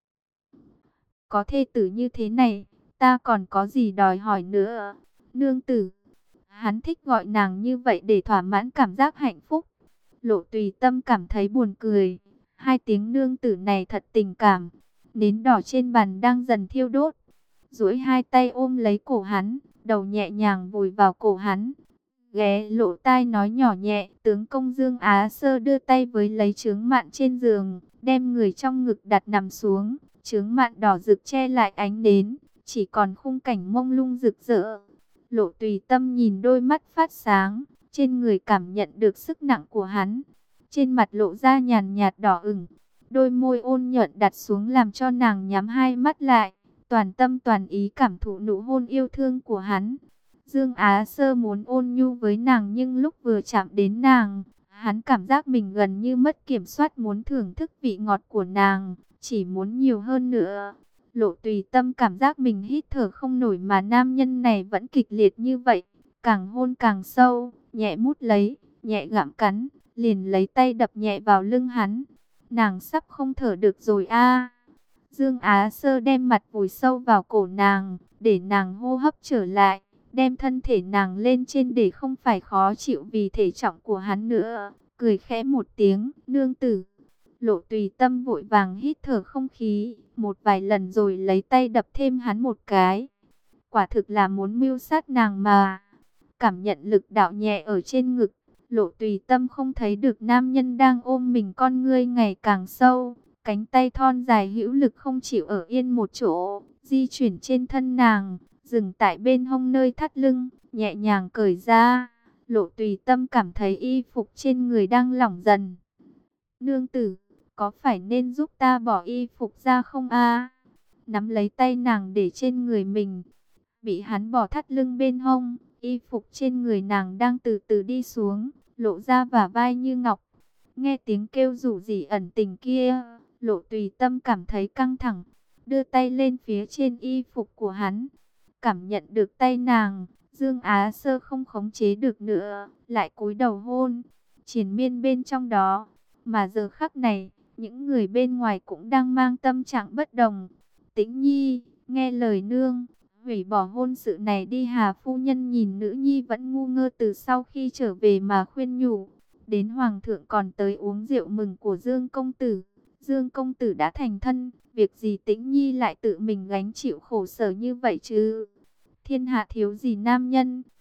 Có thê tử như thế này, ta còn có gì đòi hỏi nữa, nương tử. Hắn thích gọi nàng như vậy để thỏa mãn cảm giác hạnh phúc. Lộ Tùy Tâm cảm thấy buồn cười. Hai tiếng nương tử này thật tình cảm. Nến đỏ trên bàn đang dần thiêu đốt. Duỗi hai tay ôm lấy cổ hắn, đầu nhẹ nhàng vùi vào cổ hắn. Ghé lỗ tai nói nhỏ nhẹ. Tướng công Dương Á Sơ đưa tay với lấy chướng mạn trên giường, đem người trong ngực đặt nằm xuống. Chướng mạn đỏ rực che lại ánh nến, chỉ còn khung cảnh mông lung rực rỡ. Lộ Tùy Tâm nhìn đôi mắt phát sáng, trên người cảm nhận được sức nặng của hắn. Trên mặt lộ ra nhàn nhạt đỏ ửng, đôi môi ôn nhuận đặt xuống làm cho nàng nhắm hai mắt lại, toàn tâm toàn ý cảm thụ nụ hôn yêu thương của hắn. Dương Á Sơ muốn ôn nhu với nàng, nhưng lúc vừa chạm đến nàng, hắn cảm giác mình gần như mất kiểm soát, muốn thưởng thức vị ngọt của nàng, chỉ muốn nhiều hơn nữa. Lộ Tùy Tâm cảm giác mình hít thở không nổi mà nam nhân này vẫn kịch liệt như vậy, càng hôn càng sâu, nhẹ mút lấy, nhẹ gặm cắn, liền lấy tay đập nhẹ vào lưng hắn. Nàng sắp không thở được rồi a. Dương Á Sơ đem mặt vùi sâu vào cổ nàng, để nàng hô hấp trở lại, đem thân thể nàng lên trên để không phải khó chịu vì thể trọng của hắn nữa, cười khẽ một tiếng, nương tử. Lộ Tùy Tâm vội vàng hít thở không khí, một vài lần rồi lấy tay đập thêm hắn một cái. Quả thực là muốn mưu sát nàng mà. Cảm nhận lực đạo nhẹ ở trên ngực, Lộ Tùy Tâm không thấy được nam nhân đang ôm mình, con ngươi ngày càng sâu. Cánh tay thon dài hữu lực không chịu ở yên một chỗ, di chuyển trên thân nàng, dừng tại bên hông nơi thắt lưng, nhẹ nhàng cởi ra. Lộ Tùy Tâm cảm thấy y phục trên người đang lỏng dần. Nương tử, có phải nên giúp ta bỏ y phục ra không a? Nắm lấy tay nàng để trên người mình, bị hắn bỏ thắt lưng bên hông, y phục trên người nàng đang từ từ đi xuống, lộ ra vả vai như ngọc. Nghe tiếng kêu rủ rỉ ẩn tình kia, Lộ Tùy Tâm cảm thấy căng thẳng, đưa tay lên phía trên y phục của hắn, cảm nhận được tay nàng. Dương Á Sơ không khống chế được nữa, lại cúi đầu hôn, triền miên bên trong đó. Mà giờ khắc này, những người bên ngoài cũng đang mang tâm trạng bất đồng. Tĩnh Nhi, nghe lời nương, hủy bỏ hôn sự này đi. Hà phu nhân nhìn nữ nhi vẫn ngu ngơ từ sau khi trở về mà khuyên nhủ. Đến hoàng thượng còn tới uống rượu mừng của Dương công tử. Dương công tử đã thành thân, việc gì Tĩnh Nhi lại tự mình gánh chịu khổ sở như vậy chứ? Thiên hạ thiếu gì nam nhân,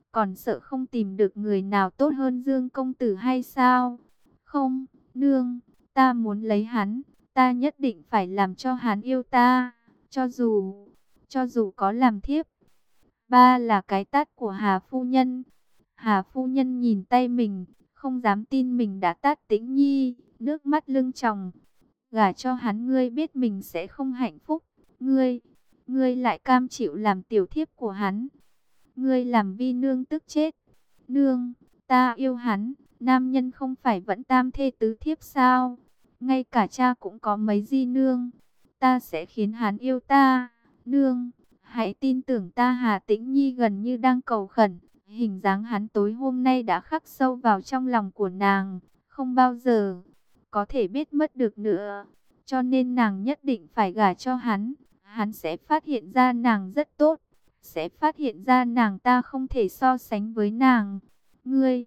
còn sợ không tìm được người nào tốt hơn Dương công tử hay sao? Không, nương, ta muốn lấy hắn, ta nhất định phải làm cho hắn yêu ta, cho dù, cho dù có làm thiếp. Ba là cái tát của Hà phu nhân. Hà phu nhân nhìn tay mình, không dám tin mình đã tát Tĩnh Nhi, nước mắt lưng tròng. Gả cho hắn ngươi biết mình sẽ không hạnh phúc, ngươi, ngươi lại cam chịu làm tiểu thiếp của hắn. Ngươi làm vi nương tức chết. Nương, ta yêu hắn, nam nhân không phải vẫn tam thê tứ thiếp sao? Ngay cả cha cũng có mấy di nương, ta sẽ khiến hắn yêu ta. Nương, hãy tin tưởng ta. Hà Tĩnh Nhi gần như đang cầu khẩn, hình dáng hắn tối hôm nay đã khắc sâu vào trong lòng của nàng, không bao giờ có thể biết mất được nữa. Cho nên nàng nhất định phải gả cho hắn, hắn sẽ phát hiện ra nàng rất tốt, sẽ phát hiện ra nàng ta không thể so sánh với nàng. Ngươi,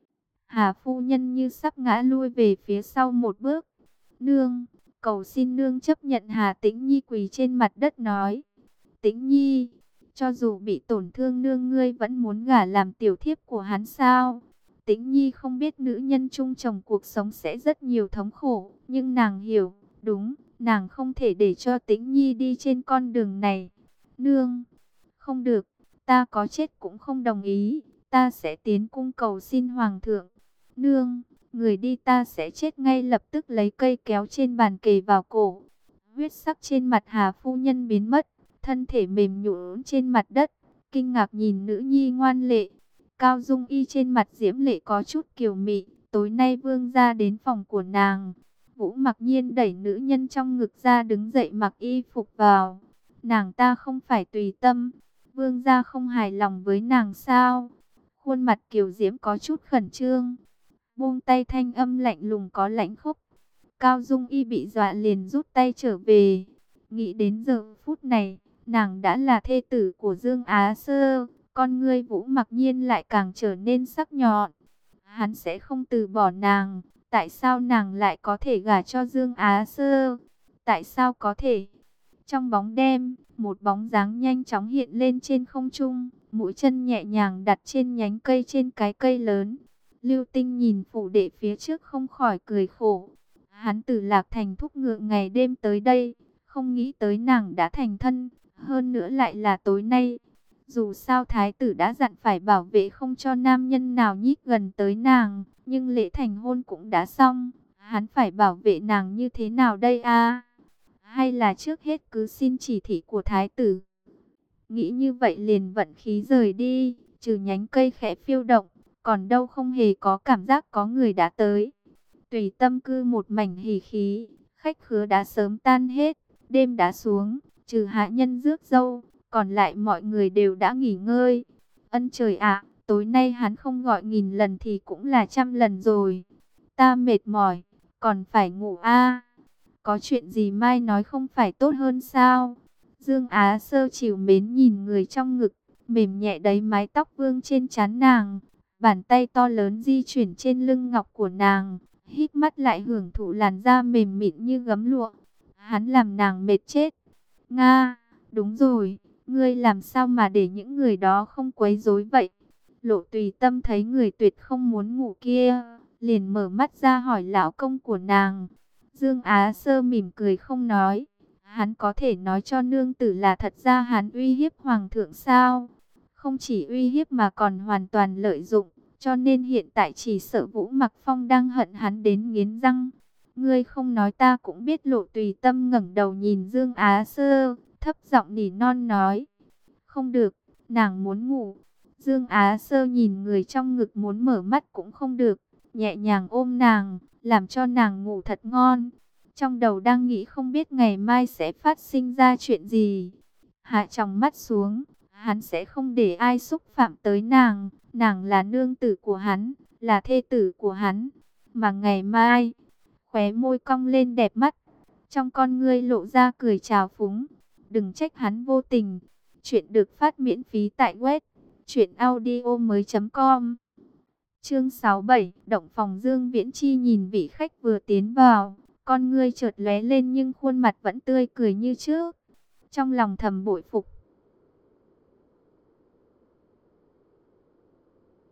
Hà phu nhân như sắp ngã lui về phía sau một bước. Nương, cầu xin nương chấp nhận. Hà Tĩnh Nhi quỳ trên mặt đất nói. Tĩnh Nhi, cho dù bị tổn thương nương ngươi vẫn muốn gả làm tiểu thiếp của hắn sao? Tĩnh Nhi không biết nữ nhân chung chồng cuộc sống sẽ rất nhiều thống khổ, nhưng nàng hiểu, đúng, nàng không thể để cho Tĩnh Nhi đi trên con đường này. Nương, không được, ta có chết cũng không đồng ý, ta sẽ tiến cung cầu xin hoàng thượng. Nương, người đi ta sẽ chết ngay lập tức. Lấy cây kéo trên bàn kề vào cổ. Huyết sắc trên mặt Hà phu nhân biến mất, thân thể mềm nhũn trên mặt đất, kinh ngạc nhìn nữ nhi ngoan lệ. Cao Dung Y trên mặt diễm lệ có chút kiều mị. Tối nay vương gia đến phòng của nàng. Vũ Mặc Nhiên đẩy nữ nhân trong ngực ra đứng dậy mặc y phục vào. Nàng ta không phải tùy tâm, vương gia không hài lòng với nàng sao? Khuôn mặt kiều diễm có chút khẩn trương, buông tay, thanh âm lạnh lùng có lãnh khốc. Cao Dung Y bị dọa liền rút tay trở về. Nghĩ đến giờ phút này, nàng đã là thê tử của Dương Á Sơ, con ngươi Vũ Mặc Nhiên lại càng trở nên sắc nhọn. Hắn sẽ không từ bỏ nàng. Tại sao nàng lại có thể gả cho Dương Á Sơ? Tại sao có thể? Trong bóng đêm, một bóng dáng nhanh chóng hiện lên trên không trung, mũi chân nhẹ nhàng đặt trên nhánh cây trên cái cây lớn. Lưu Tinh nhìn phủ đệ phía trước không khỏi cười khổ. Hắn từ Lạc Thành thúc ngựa ngày đêm tới đây, không nghĩ tới nàng đã thành thân, hơn nữa lại là tối nay. Dù sao thái tử đã dặn phải bảo vệ không cho nam nhân nào nhích gần tới nàng, nhưng lễ thành hôn cũng đã xong, hắn phải bảo vệ nàng như thế nào đây a? Hay là trước hết cứ xin chỉ thị của thái tử? Nghĩ như vậy liền vận khí rời đi, trừ nhánh cây khẽ phiêu động, còn đâu không hề có cảm giác có người đã tới. Tùy Tâm cư một mảnh hỉ khí, khách khứa đã sớm tan hết, đêm đã xuống, trừ hạ nhân rước dâu, còn lại mọi người đều đã nghỉ ngơi. Ân trời ạ, tối nay hắn không gọi nghìn lần thì cũng là trăm lần rồi. Ta mệt mỏi, còn phải ngủ a. Có chuyện gì mai nói không phải tốt hơn sao? Dương Á Sơ trìu mến nhìn người trong ngực, mềm nhẹ đấy mái tóc vương trên trán nàng. Bàn tay to lớn di chuyển trên lưng ngọc của nàng, hít mắt lại hưởng thụ làn da mềm mịn như gấm lụa. Hắn làm nàng mệt chết. Nga, đúng rồi, ngươi làm sao mà để những người đó không quấy rối vậy? Lộ Tùy Tâm thấy người tuyệt không muốn ngủ kia, liền mở mắt ra hỏi lão công của nàng. Dương Á Sơ mỉm cười không nói. Hắn có thể nói cho nương tử là thật ra hắn uy hiếp hoàng thượng sao? Không chỉ uy hiếp mà còn hoàn toàn lợi dụng, cho nên hiện tại chỉ sợ Vũ Mặc Phong đang hận hắn đến nghiến răng. Ngươi không nói ta cũng biết. Lộ Tùy Tâm ngẩng đầu nhìn Dương Á Sơ, thấp giọng nỉ non nói. Không được, nàng muốn ngủ. Dương Á Sơ nhìn người trong ngực muốn mở mắt cũng không được, nhẹ nhàng ôm nàng, làm cho nàng ngủ thật ngon. Trong đầu đang nghĩ không biết ngày mai sẽ phát sinh ra chuyện gì. Hạ tròng mắt xuống, hắn sẽ không để ai xúc phạm tới nàng. Nàng là nương tử của hắn, là thê tử của hắn. Mà ngày mai, khóe môi cong lên đẹp mắt, trong con ngươi lộ ra cười trào phúng. Đừng trách hắn vô tình. Chuyện được phát miễn phí tại web truyện audio mới chấm com. Chương sáu mươi bảy, động phòng. Dương Viễn Chi nhìn vị khách vừa tiến vào, con ngươi chợt lóe lên nhưng khuôn mặt vẫn tươi cười như trước. Trong lòng thầm bội phục.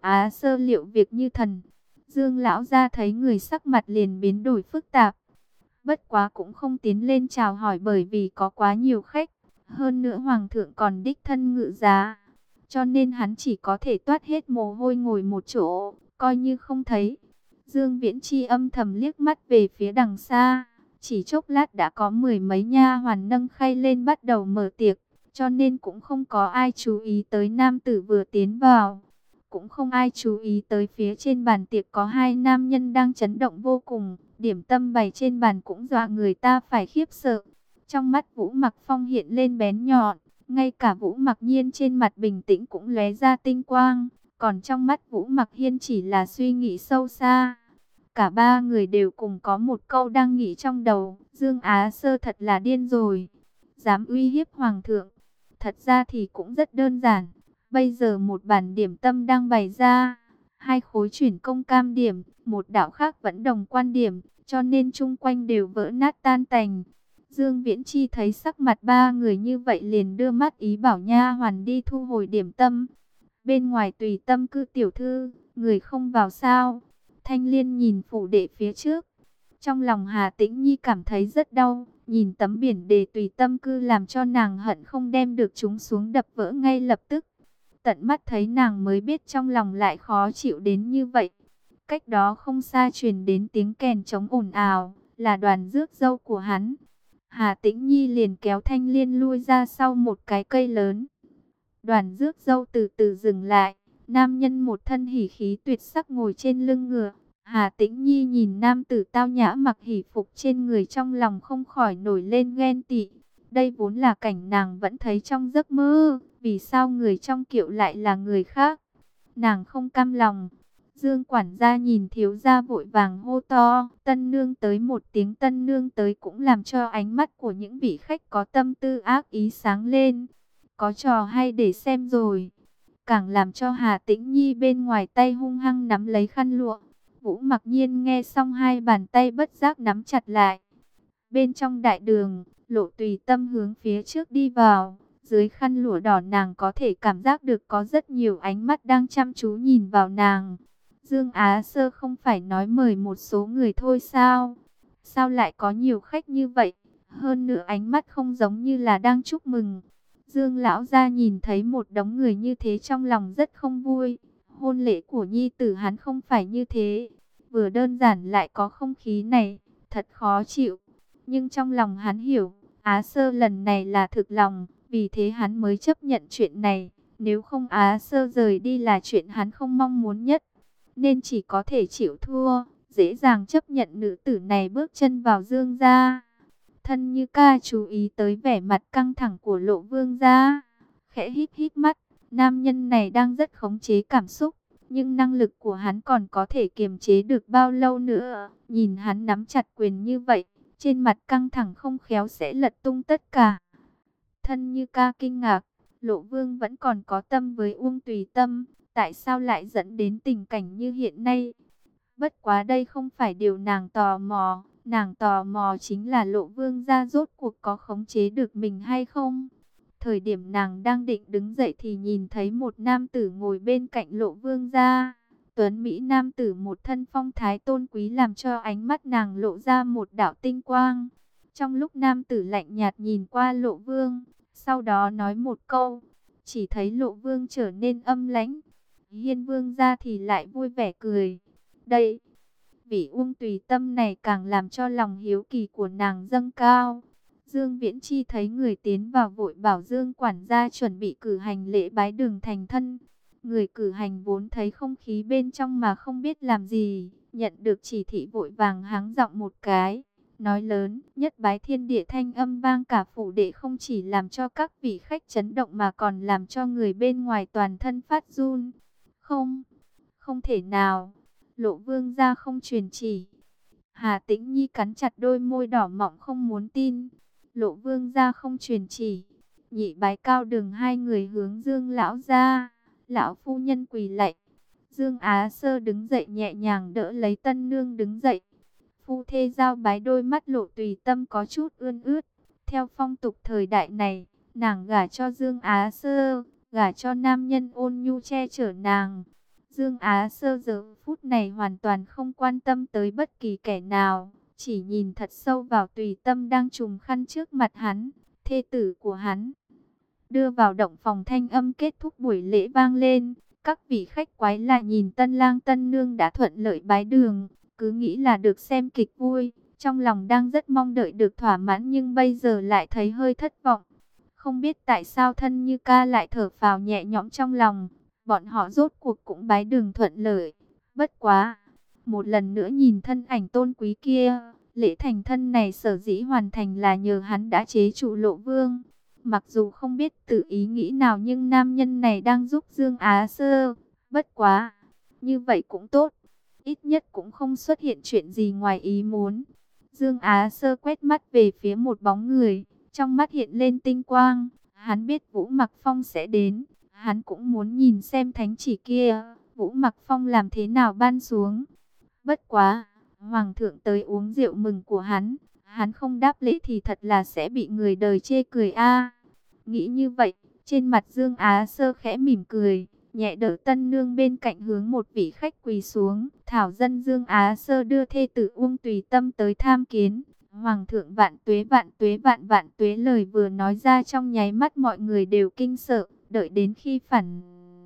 Á Sơ liệu việc như thần. Dương lão gia thấy người sắc mặt liền biến đổi phức tạp. Bất quá cũng không tiến lên chào hỏi bởi vì có quá nhiều khách. Hơn nữa hoàng thượng còn đích thân ngự giá. Cho nên hắn chỉ có thể toát hết mồ hôi ngồi một chỗ, coi như không thấy. Dương Viễn Chi âm thầm liếc mắt về phía đằng xa. Chỉ chốc lát đã có mười mấy nha hoàn nâng khay lên bắt đầu mở tiệc. Cho nên cũng không có ai chú ý tới nam tử vừa tiến vào. Cũng không ai chú ý tới phía trên bàn tiệc có hai nam nhân đang chấn động vô cùng. Điểm tâm bày trên bàn cũng dọa người ta phải khiếp sợ. Trong mắt Vũ Mặc Phong hiện lên bén nhọn. Ngay cả Vũ Mặc Nhiên trên mặt bình tĩnh cũng lóe ra tinh quang. Còn trong mắt Vũ Mặc Hiên chỉ là suy nghĩ sâu xa. Cả ba người đều cùng có một câu đang nghĩ trong đầu. Dương Á Sơ thật là điên rồi. Dám uy hiếp hoàng thượng. Thật ra thì cũng rất đơn giản. Bây giờ một bàn điểm tâm đang bày ra. Hai khối chuyển công cam điểm. Một đạo khác vẫn đồng quan điểm. Cho nên chung quanh đều vỡ nát tan tành. Dương Viễn Chi thấy sắc mặt ba người như vậy liền đưa mắt ý bảo nha hoàn đi thu hồi điểm tâm. Bên ngoài Tùy Tâm Cư tiểu thư, người không vào sao? Thanh Liên nhìn phủ đệ phía trước. Trong lòng Hà Tĩnh Nhi cảm thấy rất đau. Nhìn tấm biển đề Tùy Tâm Cư làm cho nàng hận không đem được chúng xuống đập vỡ ngay lập tức. Tận mắt thấy nàng mới biết trong lòng lại khó chịu đến như vậy. Cách đó không xa truyền đến tiếng kèn trống ồn ào, là đoàn rước dâu của hắn. Hà Tĩnh Nhi liền kéo Thanh Liên lui ra sau một cái cây lớn. Đoàn rước dâu từ từ dừng lại. Nam nhân một thân hỉ khí tuyệt sắc ngồi trên lưng ngựa. Hà Tĩnh Nhi nhìn nam tử tao nhã mặc hỉ phục trên người trong lòng không khỏi nổi lên ghen tị. Đây vốn là cảnh nàng vẫn thấy trong giấc mơ. Vì sao người trong kiệu lại là người khác? Nàng không cam lòng. Dương quản gia nhìn thiếu gia vội vàng hô to, tân nương tới, một tiếng tân nương tới cũng làm cho ánh mắt của những vị khách có tâm tư ác ý sáng lên. Có trò hay để xem rồi. Càng làm cho Hà Tĩnh Nhi bên ngoài tay hung hăng nắm lấy khăn lụa. Vũ Mặc Nhiên nghe xong hai bàn tay bất giác nắm chặt lại. Bên trong đại đường, Lộ Tùy Tâm hướng phía trước đi vào. Dưới khăn lụa đỏ nàng có thể cảm giác được có rất nhiều ánh mắt đang chăm chú nhìn vào nàng. Dương Á Sơ không phải nói mời một số người thôi sao? Sao lại có nhiều khách như vậy? Hơn nữa ánh mắt không giống như là đang chúc mừng. Dương lão gia nhìn thấy một đống người như thế trong lòng rất không vui. Hôn lễ của nhi tử hắn không phải như thế. Vừa đơn giản lại có không khí này, thật khó chịu. Nhưng trong lòng hắn hiểu, Á Sơ lần này là thực lòng, vì thế hắn mới chấp nhận chuyện này. Nếu không Á Sơ rời đi là chuyện hắn không mong muốn nhất. Nên chỉ có thể chịu thua, dễ dàng chấp nhận nữ tử này bước chân vào Dương gia. Thân Như Ca chú ý tới vẻ mặt căng thẳng của Lộ Vương gia, khẽ híp híp mắt. Nam nhân này đang rất khống chế cảm xúc, nhưng năng lực của hắn còn có thể kiềm chế được bao lâu nữa? Nhìn hắn nắm chặt quyền như vậy, trên mặt căng thẳng không khéo sẽ lật tung tất cả. Thân Như Ca kinh ngạc, Lộ Vương vẫn còn có tâm với Uông Tùy Tâm, tại sao lại dẫn đến tình cảnh như hiện nay? Bất quá đây không phải điều nàng tò mò, nàng tò mò chính là Lộ Vương gia rốt cuộc có khống chế được mình hay không? Thời điểm nàng đang định đứng dậy thì nhìn thấy một nam tử ngồi bên cạnh Lộ Vương gia. Tuấn Mỹ nam tử một thân phong thái tôn quý làm cho ánh mắt nàng lộ ra một đạo tinh quang. Trong lúc nam tử lạnh nhạt nhìn qua Lộ Vương, sau đó nói một câu, chỉ thấy Lộ Vương trở nên âm lãnh. Hiên Vương gia thì lại vui vẻ cười. Đây, vị Uông Tùy Tâm này càng làm cho lòng hiếu kỳ của nàng dâng cao. Dương Viễn Chi thấy người tiến vào vội bảo Dương quản gia chuẩn bị cử hành lễ bái đường thành thân. Người cử hành vốn thấy không khí bên trong mà không biết làm gì, nhận được chỉ thị vội vàng hắng giọng một cái, nói lớn, nhất bái thiên địa thanh âm vang cả phủ đệ, không chỉ làm cho các vị khách chấn động mà còn làm cho người bên ngoài toàn thân phát run. Không, không thể nào, Lộ Vương gia không truyền chỉ. Hà Tĩnh Nhi cắn chặt đôi môi đỏ mọng không muốn tin. Lộ Vương gia không truyền chỉ. Nhị bái cao đường hai người hướng Dương lão gia. Lão phu nhân quỳ lạy. Dương Á Sơ đứng dậy nhẹ nhàng đỡ lấy tân nương đứng dậy. Phu thê giao bái, đôi mắt Lộ Tùy Tâm có chút ươn ướt. Theo phong tục thời đại này, nàng gả cho Dương Á Sơ, gả cho nam nhân ôn nhu che chở nàng. Dương Á Sơ giờ phút này hoàn toàn không quan tâm tới bất kỳ kẻ nào, chỉ nhìn thật sâu vào Tùy Tâm đang trùm khăn trước mặt hắn, thê tử của hắn. Đưa vào động phòng, thanh âm kết thúc buổi lễ vang lên. Các vị khách quái lại nhìn tân lang tân nương đã thuận lợi bái đường, cứ nghĩ là được xem kịch vui, trong lòng đang rất mong đợi được thỏa mãn, nhưng bây giờ lại thấy hơi thất vọng. Không biết tại sao Thân Như Ca lại thở phào nhẹ nhõm trong lòng, bọn họ rốt cuộc cũng bái đường thuận lợi. Bất quá, một lần nữa nhìn thân ảnh tôn quý kia, lễ thành thân này sở dĩ hoàn thành là nhờ hắn đã chế trụ Lộ Vương. Mặc dù không biết tự ý nghĩ nào, nhưng nam nhân này đang giúp Dương Á Sơ. Bất quá, như vậy cũng tốt, ít nhất cũng không xuất hiện chuyện gì ngoài ý muốn. Dương Á Sơ quét mắt về phía một bóng người, trong mắt hiện lên tinh quang. Hắn biết Vũ Mặc Phong sẽ đến, hắn cũng muốn nhìn xem thánh chỉ kia Vũ Mặc Phong làm thế nào ban xuống. Bất quá, Hoàng thượng tới uống rượu mừng của hắn, hắn không đáp lễ thì thật là sẽ bị người đời chê cười a. Nghĩ như vậy, trên mặt Dương Á Sơ khẽ mỉm cười, nhẹ đỡ tân nương bên cạnh hướng một vị khách quỳ xuống. Thảo dân Dương Á Sơ đưa thê tử Uông Tùy Tâm tới tham kiến. Hoàng thượng vạn tuế vạn tuế vạn vạn tuế. Lời vừa nói ra trong nháy mắt mọi người đều kinh sợ, đợi đến khi phản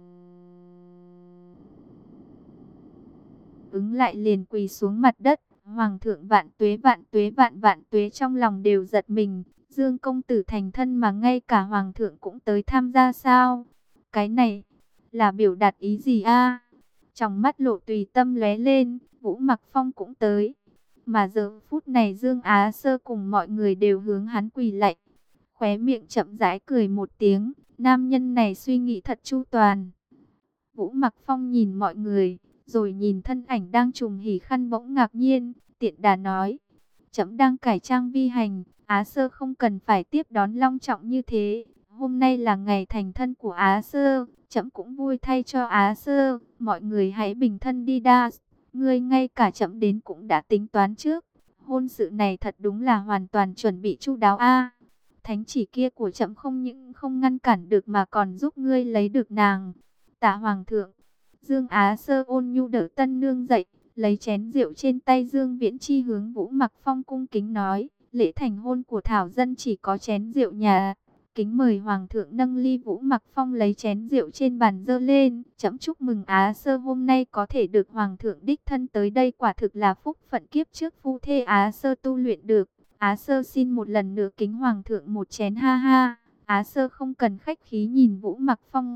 ứng lại liền quỳ xuống mặt đất. Hoàng thượng vạn tuế vạn tuế vạn vạn tuế, trong lòng đều giật mình. Dương công tử thành thân mà ngay cả hoàng thượng cũng tới tham gia sao? Cái này là biểu đạt ý gì a? Trong mắt Lộ Tùy Tâm lóe lên, Vũ Mặc Phong cũng tới. Mà giờ phút này Dương Á Sơ cùng mọi người đều hướng hắn quỳ lạy. Khóe miệng chậm rãi cười một tiếng, nam nhân này suy nghĩ thật chu toàn. Vũ Mặc Phong nhìn mọi người, rồi nhìn thân ảnh đang trùm hỉ khăn bỗng ngạc nhiên, tiện đà nói: trẫm đang cải trang vi hành, Á Sơ không cần phải tiếp đón long trọng như thế. Hôm nay là ngày thành thân của Á Sơ, trẫm cũng vui thay cho Á Sơ. Mọi người hãy bình thân đi đa. Ngươi ngay cả trẫm đến cũng đã tính toán trước. Hôn sự này thật đúng là hoàn toàn chuẩn bị chu đáo a. Thánh chỉ kia của trẫm không những không ngăn cản được mà còn giúp ngươi lấy được nàng. Tạ hoàng thượng. Dương Á Sơ ôn nhu đỡ tân nương dậy, lấy chén rượu trên tay Dương Viễn Chi hướng Vũ Mặc Phong cung kính nói: lễ thành hôn của Thảo dân chỉ có chén rượu nhà, kính mời hoàng thượng nâng ly. Vũ Mặc Phong lấy chén rượu trên bàn dơ lên: trẫm chúc mừng Á Sơ hôm nay có thể được hoàng thượng đích thân tới đây, quả thực là phúc phận kiếp trước phu thê Á Sơ tu luyện được. Á Sơ xin một lần nữa kính hoàng thượng một chén, ha ha. Á Sơ không cần khách khí, nhìn Vũ Mặc Phong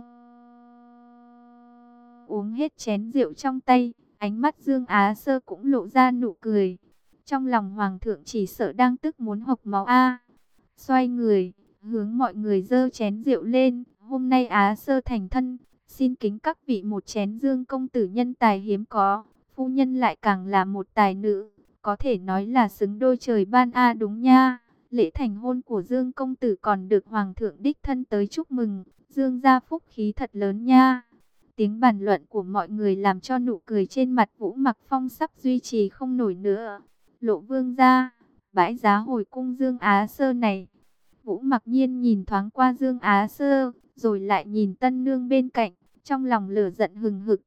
uống hết chén rượu trong tay, ánh mắt Dương Á Sơ cũng lộ ra nụ cười. Trong lòng hoàng thượng chỉ sợ đang tức muốn hộc máu a. Xoay người, hướng mọi người dơ chén rượu lên: hôm nay Á Sơ thành thân, xin kính các vị một chén. Dương công tử nhân tài hiếm có, phu nhân lại càng là một tài nữ, có thể nói là xứng đôi trời ban a. Đúng nha, lễ thành hôn của Dương công tử còn được hoàng thượng đích thân tới chúc mừng, Dương gia phúc khí thật lớn nha. Tiếng bàn luận của mọi người làm cho nụ cười trên mặt Vũ Mặc Phong sắp duy trì không nổi nữa. Lộ vương gia, bãi giá hồi cung Dương Á Sơ này. Vũ Mặc Nhiên nhìn thoáng qua Dương Á Sơ, rồi lại nhìn tân nương bên cạnh, trong lòng lửa giận hừng hực.